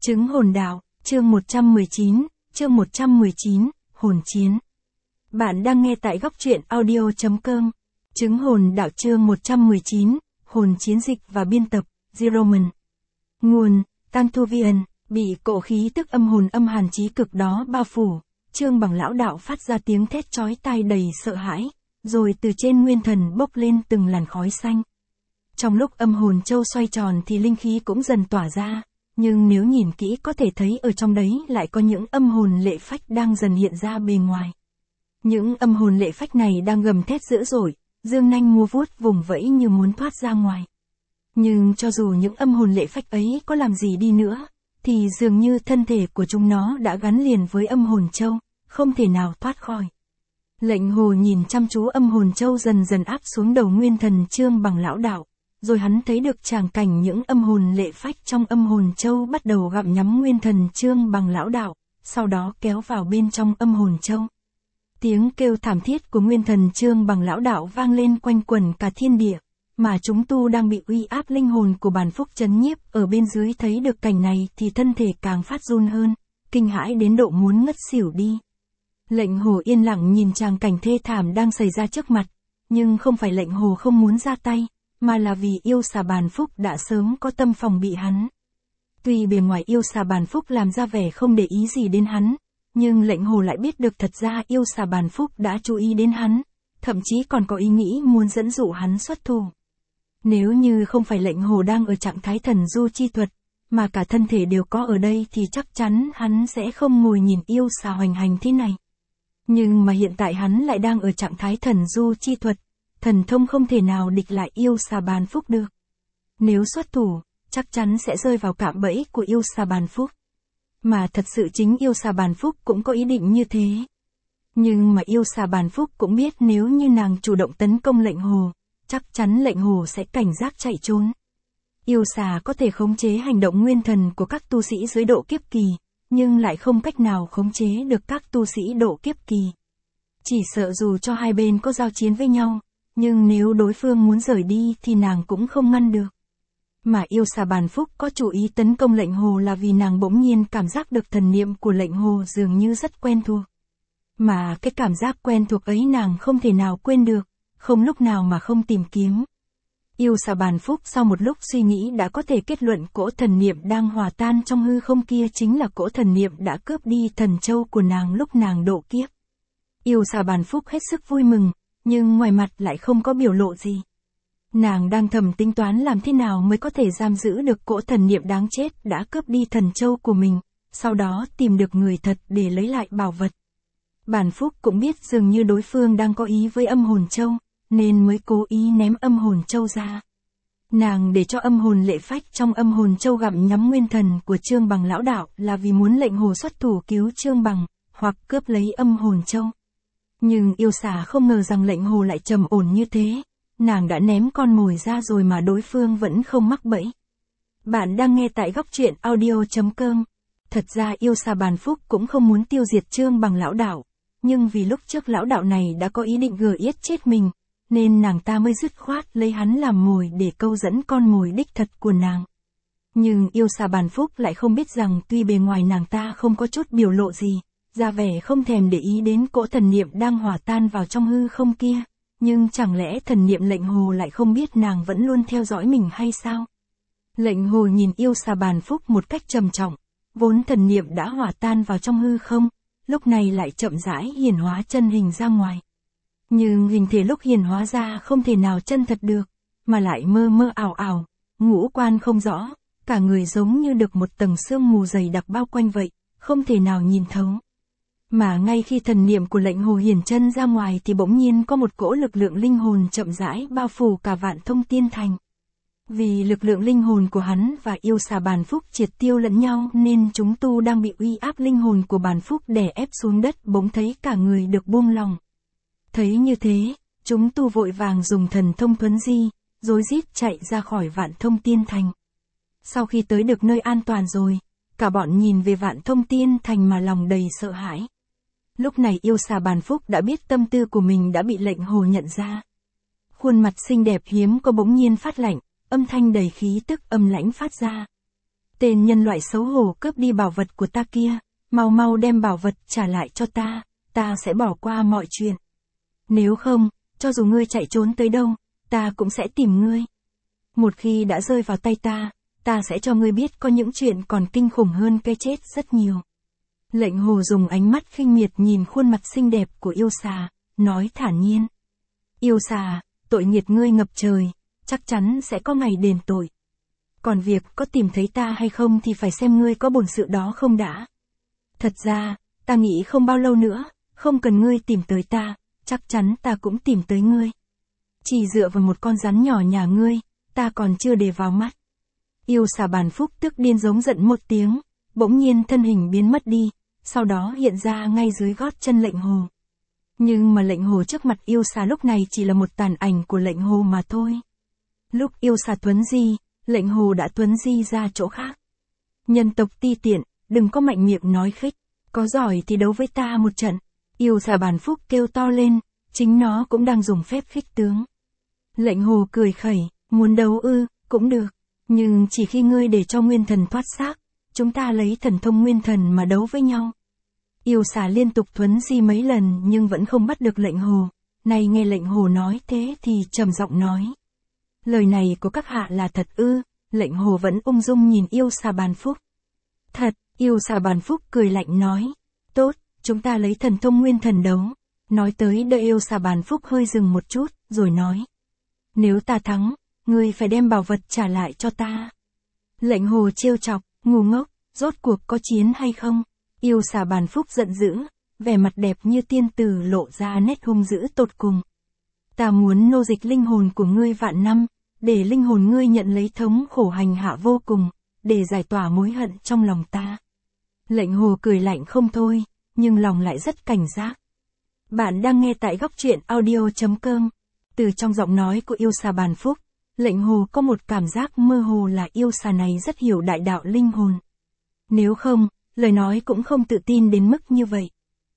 Chứng hồn đạo, chương 119, hồn chiến. Bạn đang nghe tại góc truyện audio.com. Chứng hồn đạo chương 119, hồn chiến dịch và biên tập, Zeroman. Nguồn, Tantuvian, bị cỗ khí tức âm hồn âm hàn chí cực đó bao phủ, Trương Bằng lão đạo phát ra tiếng thét chói tai đầy sợ hãi, rồi từ trên nguyên thần bốc lên từng làn khói xanh. Trong lúc âm hồn châu xoay tròn thì linh khí cũng dần tỏa ra. Nhưng nếu nhìn kỹ có thể thấy ở trong đấy lại có những âm hồn lệ phách đang dần hiện ra bề ngoài. Những âm hồn lệ phách này đang gầm thét dữ dội, dương nanh múa vuốt vùng vẫy như muốn thoát ra ngoài. Nhưng cho dù những âm hồn lệ phách ấy có làm gì đi nữa, thì dường như thân thể của chúng nó đã gắn liền với âm hồn châu, không thể nào thoát khỏi. Lệnh Hồ nhìn chăm chú âm hồn châu dần dần áp xuống đầu nguyên thần Trương Bằng lão đạo. Rồi hắn thấy được tràng cảnh những âm hồn lệ phách trong âm hồn châu bắt đầu gặm nhắm nguyên thần Trương Bằng lão đạo, sau đó kéo vào bên trong âm hồn châu. Tiếng kêu thảm thiết của nguyên thần Trương Bằng lão đạo vang lên quanh quẩn cả thiên địa, mà chúng tu đang bị uy áp linh hồn của Bản Phúc trấn nhiếp ở bên dưới thấy được cảnh này thì thân thể càng phát run hơn, kinh hãi đến độ muốn ngất xỉu đi. Lệnh Hồ yên lặng nhìn tràng cảnh thê thảm đang xảy ra trước mặt, nhưng không phải Lệnh Hồ không muốn ra tay, mà là vì yêu xà Bản Phúc đã sớm có tâm phòng bị hắn. Tuy bề ngoài yêu xà Bản Phúc làm ra vẻ không để ý gì đến hắn, nhưng Lệnh Hồ lại biết được thật ra yêu xà Bản Phúc đã chú ý đến hắn, thậm chí còn có ý nghĩ muốn dẫn dụ hắn xuất thủ. Nếu như không phải Lệnh Hồ đang ở trạng thái thần du chi thuật, mà cả thân thể đều có ở đây thì chắc chắn hắn sẽ không ngồi nhìn yêu xà hoành hành thế này. Nhưng mà hiện tại hắn lại đang ở trạng thái thần du chi thuật. Thần thông không thể nào địch lại yêu xà Bản Phúc được. Nếu xuất thủ, chắc chắn sẽ rơi vào cạm bẫy của yêu xà Bản Phúc. Mà thật sự chính yêu xà Bản Phúc cũng có ý định như thế. Nhưng mà yêu xà Bản Phúc cũng biết nếu như nàng chủ động tấn công Lệnh Hồ, chắc chắn Lệnh Hồ sẽ cảnh giác chạy trốn. Yêu xà có thể khống chế hành động nguyên thần của các tu sĩ dưới độ kiếp kỳ, nhưng lại không cách nào khống chế được các tu sĩ độ kiếp kỳ. Chỉ sợ dù cho hai bên có giao chiến với nhau, nhưng nếu đối phương muốn rời đi thì nàng cũng không ngăn được. Mà yêu xà Bản Phúc có chủ ý tấn công Lệnh Hồ là vì nàng bỗng nhiên cảm giác được thần niệm của Lệnh Hồ dường như rất quen thuộc. Mà cái cảm giác quen thuộc ấy nàng không thể nào quên được, không lúc nào mà không tìm kiếm. Yêu xà Bản Phúc sau một lúc suy nghĩ đã có thể kết luận cỗ thần niệm đang hòa tan trong hư không kia chính là cỗ thần niệm đã cướp đi thần châu của nàng lúc nàng độ kiếp. Yêu xà Bản Phúc hết sức vui mừng, nhưng ngoài mặt lại không có biểu lộ gì. Nàng đang thầm tính toán làm thế nào mới có thể giam giữ được cỗ thần niệm đáng chết đã cướp đi thần châu của mình, sau đó tìm được người thật để lấy lại bảo vật. Bản Phúc cũng biết dường như đối phương đang có ý với âm hồn châu, nên mới cố ý ném âm hồn châu ra. Nàng để cho âm hồn lệ phách trong âm hồn châu gặm nhắm nguyên thần của Trương Bằng lão đạo là vì muốn Lệnh Hồ xuất thủ cứu Trương Bằng, hoặc cướp lấy âm hồn châu. Nhưng yêu xà không ngờ rằng Lệnh Hồ lại trầm ổn như thế, nàng đã ném con mồi ra rồi mà đối phương vẫn không mắc bẫy. Bạn đang nghe tại góc truyện audio.com. Thật ra yêu xà Bản Phúc cũng không muốn tiêu diệt Trương Bằng lão đạo, nhưng vì lúc trước lão đạo này đã có ý định gờ yết chết mình, nên nàng ta mới dứt khoát lấy hắn làm mồi để câu dẫn con mồi đích thật của nàng. Nhưng yêu xà Bản Phúc lại không biết rằng tuy bề ngoài nàng ta không có chút biểu lộ gì, ra vẻ không thèm để ý đến cỗ thần niệm đang hòa tan vào trong hư không kia, nhưng chẳng lẽ thần niệm Lệnh Hồ lại không biết nàng vẫn luôn theo dõi mình hay sao? Lệnh Hồ nhìn yêu xà Bản Phúc một cách trầm trọng, vốn thần niệm đã hòa tan vào trong hư không, lúc này lại chậm rãi hiển hóa chân hình ra ngoài. Nhưng hình thể lúc hiển hóa ra không thể nào chân thật được, mà lại mơ mơ ảo ảo, ngũ quan không rõ, cả người giống như được một tầng sương mù dày đặc bao quanh vậy, không thể nào nhìn thấu. Mà ngay khi thần niệm của Lệnh Hồ hiển chân ra ngoài thì bỗng nhiên có một cỗ lực lượng linh hồn chậm rãi bao phủ cả Vạn Thông Tiên Thành. Vì lực lượng linh hồn của hắn và yêu xà Bản Phúc triệt tiêu lẫn nhau nên chúng tu đang bị uy áp linh hồn của Bản Phúc đè ép xuống đất bỗng thấy cả người được buông lỏng. Thấy như thế, chúng tu vội vàng dùng thần thông thuấn di, rối rít chạy ra khỏi Vạn Thông Tiên Thành. Sau khi tới được nơi an toàn rồi, cả bọn nhìn về Vạn Thông Tiên Thành mà lòng đầy sợ hãi. Lúc này yêu xà Bản Phúc đã biết tâm tư của mình đã bị Lệnh Hồ nhận ra. Khuôn mặt xinh đẹp hiếm có bỗng nhiên phát lạnh, âm thanh đầy khí tức âm lãnh phát ra. Tên nhân loại xấu hổ cướp đi bảo vật của ta kia, mau mau đem bảo vật trả lại cho ta sẽ bỏ qua mọi chuyện. Nếu không, cho dù ngươi chạy trốn tới đâu, ta cũng sẽ tìm ngươi. Một khi đã rơi vào tay ta sẽ cho ngươi biết có những chuyện còn kinh khủng hơn cái chết rất nhiều. Lệnh hồ dùng ánh mắt khinh miệt nhìn khuôn mặt xinh đẹp của yêu xà, nói thản nhiên. Yêu xà, tội nghiệt ngươi ngập trời, chắc chắn sẽ có ngày đền tội. Còn việc có tìm thấy ta hay không thì phải xem ngươi có bổn sự đó không đã. Thật ra, ta nghĩ không bao lâu nữa, không cần ngươi tìm tới ta, chắc chắn ta cũng tìm tới ngươi. Chỉ dựa vào một con rắn nhỏ nhà ngươi, ta còn chưa để vào mắt. Yêu xà Bàn Phúc tức điên giống giận một tiếng, bỗng nhiên thân hình biến mất đi, sau đó hiện ra ngay dưới gót chân lệnh hồ. Nhưng mà lệnh hồ trước mặt yêu xà lúc này chỉ là một tàn ảnh của lệnh hồ mà thôi. Lúc yêu xà tuấn di, lệnh hồ đã tuấn di ra chỗ khác. Nhân tộc ti tiện, đừng có mạnh miệng nói khích, có giỏi thì đấu với ta một trận. Yêu xà Bàn Phúc kêu to lên, chính nó cũng đang dùng phép khích tướng. Lệnh hồ cười khẩy, muốn đấu ư, cũng được, nhưng chỉ khi ngươi để cho nguyên thần thoát xác, chúng ta lấy thần thông nguyên thần mà đấu với nhau. Yêu xà liên tục thuấn di mấy lần nhưng vẫn không bắt được lệnh hồ. Nay nghe lệnh hồ nói thế thì trầm giọng nói. Lời này của các hạ là thật ư? Lệnh hồ vẫn ung dung nhìn yêu xà Bàn Phúc. Thật, yêu xà Bàn Phúc cười lạnh nói. Tốt, chúng ta lấy thần thông nguyên thần đấu. Nói tới đợi yêu xà Bàn Phúc hơi dừng một chút, rồi nói. Nếu ta thắng, ngươi phải đem bảo vật trả lại cho ta. Lệnh hồ trêu chọc, ngu ngốc, rốt cuộc có chiến hay không? Yêu xà Bàn Phúc giận dữ, vẻ mặt đẹp như tiên tử lộ ra nét hung dữ tột cùng. Ta muốn nô dịch linh hồn của ngươi vạn năm, để linh hồn ngươi nhận lấy thống khổ hành hạ vô cùng, để giải tỏa mối hận trong lòng ta. Lệnh hồ cười lạnh không thôi, nhưng lòng lại rất cảnh giác. Bạn đang nghe tại góc truyện audio.com. Từ trong giọng nói của yêu xà Bàn Phúc, lệnh hồ có một cảm giác mơ hồ là yêu xà này rất hiểu đại đạo linh hồn. Nếu không, lời nói cũng không tự tin đến mức như vậy.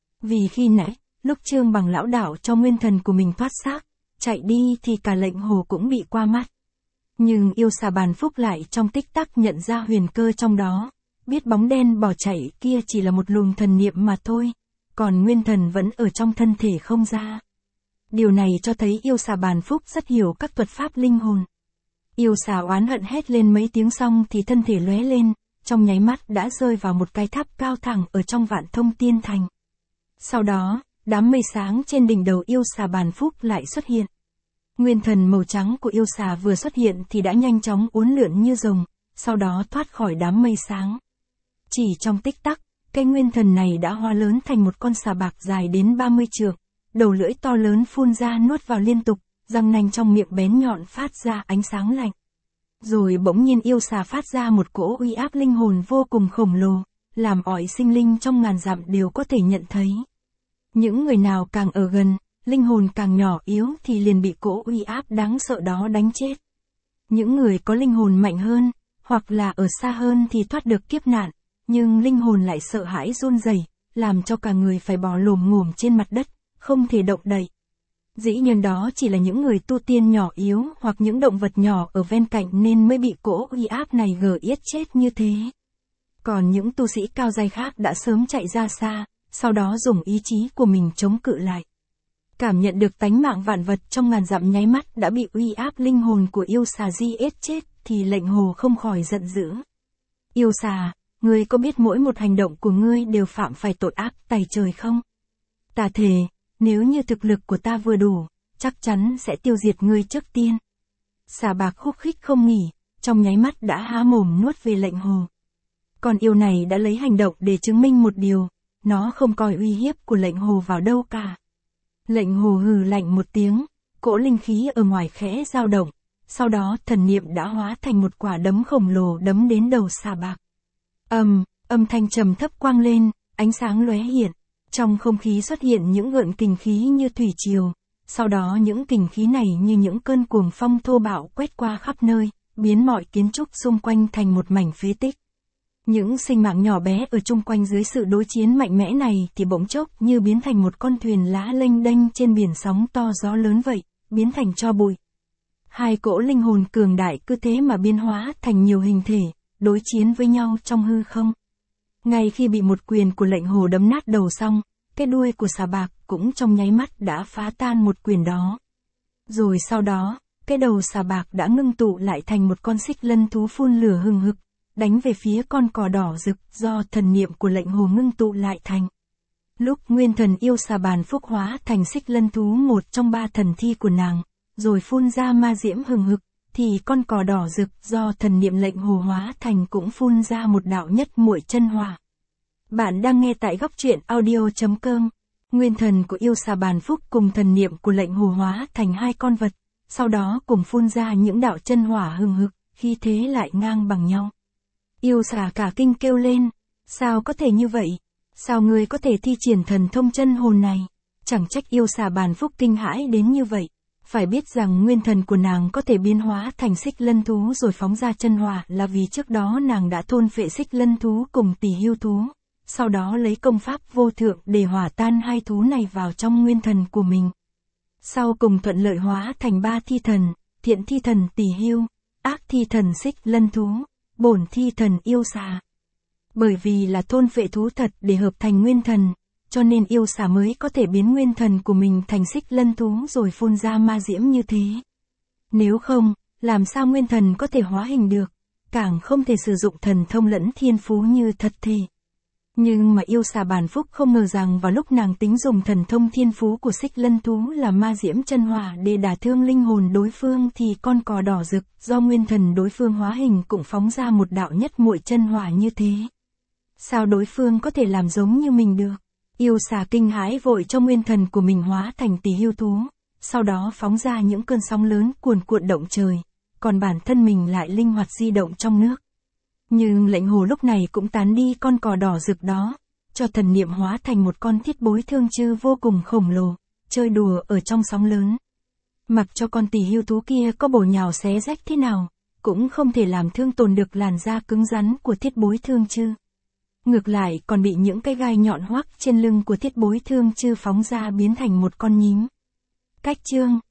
Vì khi nãy, lúc Trương Bằng lão đảo cho nguyên thần của mình thoát xác, chạy đi thì cả lệnh hồ cũng bị qua mắt. Nhưng yêu xà Bàn Phúc lại trong tích tắc nhận ra huyền cơ trong đó, biết bóng đen bỏ chạy kia chỉ là một luồng thần niệm mà thôi, còn nguyên thần vẫn ở trong thân thể không ra. Điều này cho thấy yêu xà Bàn Phúc rất hiểu các thuật pháp linh hồn. Yêu xà oán hận hét lên mấy tiếng xong thì thân thể lóe lên, trong nháy mắt đã rơi vào một cái tháp cao thẳng ở trong Vạn Thông Tiên Thành. Sau đó, đám mây sáng trên đỉnh đầu yêu xà Bàn Phúc lại xuất hiện. Nguyên thần màu trắng của yêu xà vừa xuất hiện thì đã nhanh chóng uốn lượn như rồng, sau đó thoát khỏi đám mây sáng. Chỉ trong tích tắc, cái nguyên thần này đã hóa lớn thành một con xà bạc dài đến 30 trượng, đầu lưỡi to lớn phun ra nuốt vào liên tục, răng nanh trong miệng bén nhọn phát ra ánh sáng lạnh. Rồi bỗng nhiên yêu xà phát ra một cỗ uy áp linh hồn vô cùng khổng lồ, làm ỏi sinh linh trong ngàn dặm đều có thể nhận thấy. Những người nào càng ở gần, linh hồn càng nhỏ yếu thì liền bị cỗ uy áp đáng sợ đó đánh chết. Những người có linh hồn mạnh hơn, hoặc là ở xa hơn thì thoát được kiếp nạn, nhưng linh hồn lại sợ hãi run rẩy, làm cho cả người phải bò lồm ngồm trên mặt đất, không thể động đậy. Dĩ nhiên đó chỉ là những người tu tiên nhỏ yếu hoặc những động vật nhỏ ở ven cạnh nên mới bị cỗ uy áp này gờ yết chết như thế. Còn những tu sĩ cao giai khác đã sớm chạy ra xa, sau đó dùng ý chí của mình chống cự lại. Cảm nhận được tánh mạng vạn vật trong ngàn dặm nháy mắt đã bị uy áp linh hồn của yêu xà di yết chết thì lệnh hồ không khỏi giận dữ. Yêu xà, ngươi có biết mỗi một hành động của ngươi đều phạm phải tội ác tày trời không? Ta thề, nếu như thực lực của ta vừa đủ, chắc chắn sẽ tiêu diệt ngươi trước tiên. Xà bạc khúc khích không nghỉ, trong nháy mắt đã há mồm nuốt về lệnh hồ. Còn yêu này đã lấy hành động để chứng minh một điều, nó không coi uy hiếp của lệnh hồ vào đâu cả. Lệnh hồ hừ lạnh một tiếng, cỗ linh khí ở ngoài khẽ dao động, sau đó thần niệm đã hóa thành một quả đấm khổng lồ đấm đến đầu xà bạc. Âm thanh trầm thấp quang lên, ánh sáng lóe hiện, trong không khí xuất hiện những gợn kình khí như thủy triều, sau đó những kình khí này như những cơn cuồng phong thô bạo quét qua khắp nơi, biến mọi kiến trúc xung quanh thành một mảnh phế tích. Những sinh mạng nhỏ bé ở chung quanh dưới sự đối chiến mạnh mẽ này thì bỗng chốc như biến thành một con thuyền lá lênh đênh trên biển sóng to gió lớn vậy, biến thành tro bụi. Hai cỗ linh hồn cường đại cứ thế mà biến hóa thành nhiều hình thể, đối chiến với nhau trong hư không. Ngay khi bị một quyền của lệnh hồ đấm nát đầu xong, cái đuôi của xà bạc cũng trong nháy mắt đã phá tan một quyền đó. Rồi sau đó, cái đầu xà bạc đã ngưng tụ lại thành một con xích lân thú phun lửa hừng hực, đánh về phía con cò đỏ rực do thần niệm của lệnh hồ ngưng tụ lại thành. Lúc nguyên thần yêu xà bàn phúc hóa thành xích lân thú một trong 3 thần thi của nàng, rồi phun ra ma diễm hừng hực, thì con cò đỏ rực do thần niệm lệnh hồ hóa thành cũng phun ra một đạo nhất muội chân hỏa. Bạn đang nghe tại góc truyện audio.com. Nguyên thần của yêu xà bàn phúc cùng thần niệm của lệnh hồ hóa thành 2 con vật, sau đó cùng phun ra những đạo chân hỏa hừng hực, khi thế lại ngang bằng nhau. Yêu xà cả kinh kêu lên, sao có thể như vậy? Sao ngươi có thể thi triển thần thông chân hồn này? Chẳng trách yêu xà bàn phúc kinh hãi đến như vậy. Phải biết rằng nguyên thần của nàng có thể biến hóa thành xích lân thú rồi phóng ra chân hỏa là vì trước đó nàng đã thôn phệ xích lân thú cùng tỷ hưu thú. Sau đó lấy công pháp vô thượng để hỏa tan 2 thú này vào trong nguyên thần của mình. Sau cùng thuận lợi hóa thành 3 thi thần, thiện thi thần tỷ hưu, ác thi thần xích lân thú, bổn thi thần yêu xà. Bởi vì là thôn phệ thú thật để hợp thành nguyên thần, cho nên yêu xà mới có thể biến nguyên thần của mình thành xích lân thú rồi phun ra ma diễm như thế. Nếu không, làm sao nguyên thần có thể hóa hình được, càng không thể sử dụng thần thông lẫn thiên phú như thật thể. Nhưng mà yêu xà bàn phúc không ngờ rằng vào lúc nàng tính dùng thần thông thiên phú của xích lân thú là ma diễm chân hỏa để đả thương linh hồn đối phương thì con cò đỏ rực do nguyên thần đối phương hóa hình cũng phóng ra một đạo nhất muội chân hỏa như thế. Sao đối phương có thể làm giống như mình được? Yêu xà kinh hãi vội cho nguyên thần của mình hóa thành tỷ hưu thú, sau đó phóng ra những cơn sóng lớn cuồn cuộn động trời, còn bản thân mình lại linh hoạt di động trong nước. Nhưng lệnh hồ lúc này cũng tán đi con cò đỏ rực đó, cho thần niệm hóa thành một con thiết bối thương chư vô cùng khổng lồ, chơi đùa ở trong sóng lớn. Mặc cho con tỷ hưu thú kia có bổ nhào xé rách thế nào, cũng không thể làm thương tổn được làn da cứng rắn của thiết bối thương chư. Ngược lại còn bị những cái gai nhọn hoắc trên lưng của thiết bối thương chư phóng ra biến thành một con nhím. Cách chương